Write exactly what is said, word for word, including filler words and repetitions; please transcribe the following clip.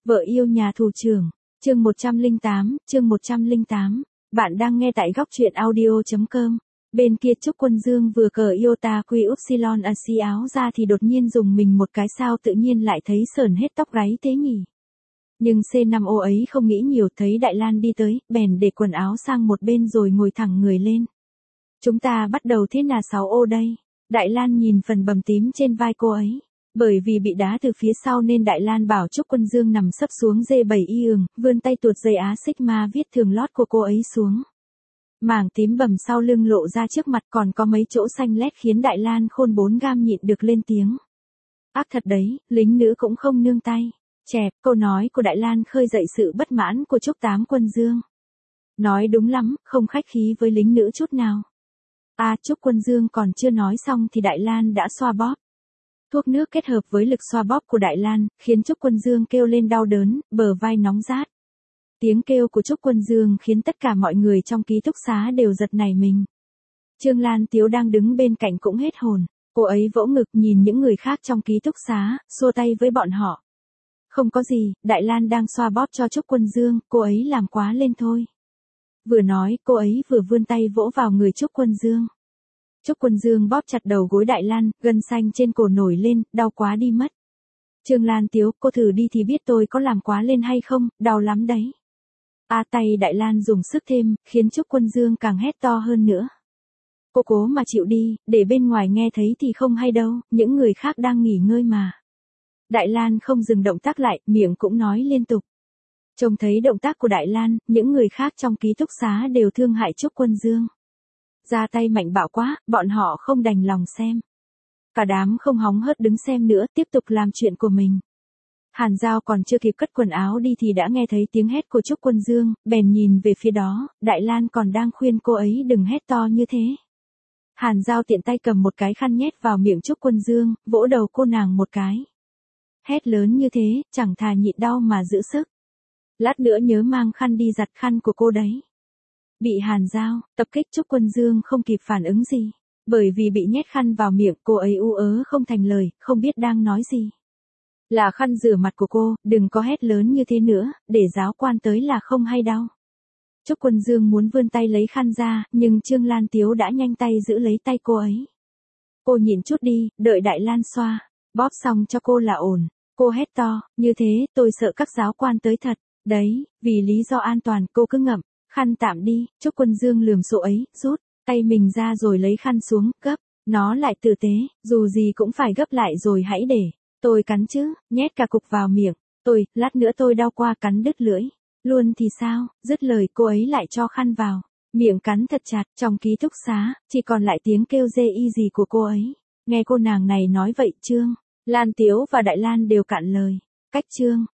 Vợ yêu nhà thủ trưởng, chương một trăm lẻ tám, chương một trăm lẻ tám. Bạn đang nghe tại góc truyện audio chấm com. Bên kia Trúc Quân Dương vừa cờ Iota Quy Upsilon a xi áo ra thì đột nhiên dùng mình một cái, sao tự nhiên lại thấy sởn hết tóc gáy thế nhỉ. Nhưng xê năm ô ấy không nghĩ nhiều, thấy Đại Lan đi tới, bèn để quần áo sang một bên rồi ngồi thẳng người lên. Chúng ta bắt đầu thế nào sáu ô đây? Đại Lan nhìn phần bầm tím trên vai cô ấy. Bởi vì bị đá từ phía sau nên Đại Lan bảo Trúc Quân Dương nằm sấp xuống dê bảy y ường, vươn tay tuột dây á Sigma viết thường lót của cô ấy xuống. Mảng tím bầm sau lưng lộ ra trước mặt, còn có mấy chỗ xanh lét khiến Đại Lan khôn bốn gam nhịn được lên tiếng. Ác thật đấy, lính nữ cũng không nương tay. Chẹp, câu nói của Đại Lan khơi dậy sự bất mãn của Trúc Tám Quân Dương. Nói đúng lắm, không khách khí với lính nữ chút nào. À, Trúc Quân Dương còn chưa nói xong thì Đại Lan đã xoa bóp. Thuốc nước kết hợp với lực xoa bóp của Đại Lan, khiến Trúc Quân Dương kêu lên đau đớn, bờ vai nóng rát. Tiếng kêu của Trúc Quân Dương khiến tất cả mọi người trong ký túc xá đều giật nảy mình. Trương Lan Tiếu đang đứng bên cạnh cũng hết hồn, cô ấy vỗ ngực nhìn những người khác trong ký túc xá, xua tay với bọn họ. Không có gì, Đại Lan đang xoa bóp cho Trúc Quân Dương, cô ấy làm quá lên thôi. Vừa nói, cô ấy vừa vươn tay vỗ vào người Trúc Quân Dương. Trúc Quân Dương bóp chặt đầu gối Đại Lan, gân xanh trên cổ nổi lên, đau quá đi mất. Trương Lan Tiếu, cô thử đi thì biết tôi có làm quá lên hay không, đau lắm đấy. A tay Đại Lan dùng sức thêm, khiến Trúc Quân Dương càng hét to hơn nữa. Cô cố mà chịu đi, để bên ngoài nghe thấy thì không hay đâu, những người khác đang nghỉ ngơi mà. Đại Lan không dừng động tác lại, miệng cũng nói liên tục. Trông thấy động tác của Đại Lan, những người khác trong ký túc xá đều thương hại Trúc Quân Dương. Ra tay mạnh bạo quá, bọn họ không đành lòng xem. Cả đám không hóng hớt đứng xem nữa, tiếp tục làm chuyện của mình. Hàn Giao còn chưa kịp cất quần áo đi thì đã nghe thấy tiếng hét của Trúc Quân Dương, bèn nhìn về phía đó, Đại Lan còn đang khuyên cô ấy đừng hét to như thế. Hàn Giao tiện tay cầm một cái khăn nhét vào miệng Trúc Quân Dương, vỗ đầu cô nàng một cái. Hét lớn như thế, chẳng thà nhịn đau mà giữ sức. Lát nữa nhớ mang khăn đi giặt khăn của cô đấy. Bị Hàn Giao tập kích, Trúc Quân Dương không kịp phản ứng gì, bởi vì bị nhét khăn vào miệng, cô ấy u ớ không thành lời, không biết đang nói gì. Là khăn rửa mặt của cô, đừng có hét lớn như thế nữa, để giáo quan tới là không hay đâu. Trúc Quân Dương muốn vươn tay lấy khăn ra, nhưng Trương Lan Tiếu đã nhanh tay giữ lấy tay cô ấy. Cô nhịn chút đi, đợi Đại Lan xoa, bóp xong cho cô là ổn. Cô hét to, như thế, tôi sợ các giáo quan tới thật. Đấy, vì lý do an toàn, cô cứ ngậm khăn tạm đi. Trúc Quân Dương lườm số ấy, rút tay mình ra rồi lấy khăn xuống, gấp nó lại tử tế, dù gì cũng phải gấp lại rồi hãy để tôi cắn chứ, nhét cả cục vào miệng. Tôi, lát nữa tôi đau qua cắn đứt lưỡi luôn thì sao? Dứt lời cô ấy lại cho khăn vào miệng cắn thật chặt. Trong ký túc xá chỉ còn lại tiếng kêu dê y gì của cô ấy. Nghe cô nàng này nói vậy, Trương Lan Tiếu và Đại Lan đều cạn lời. Cách Trương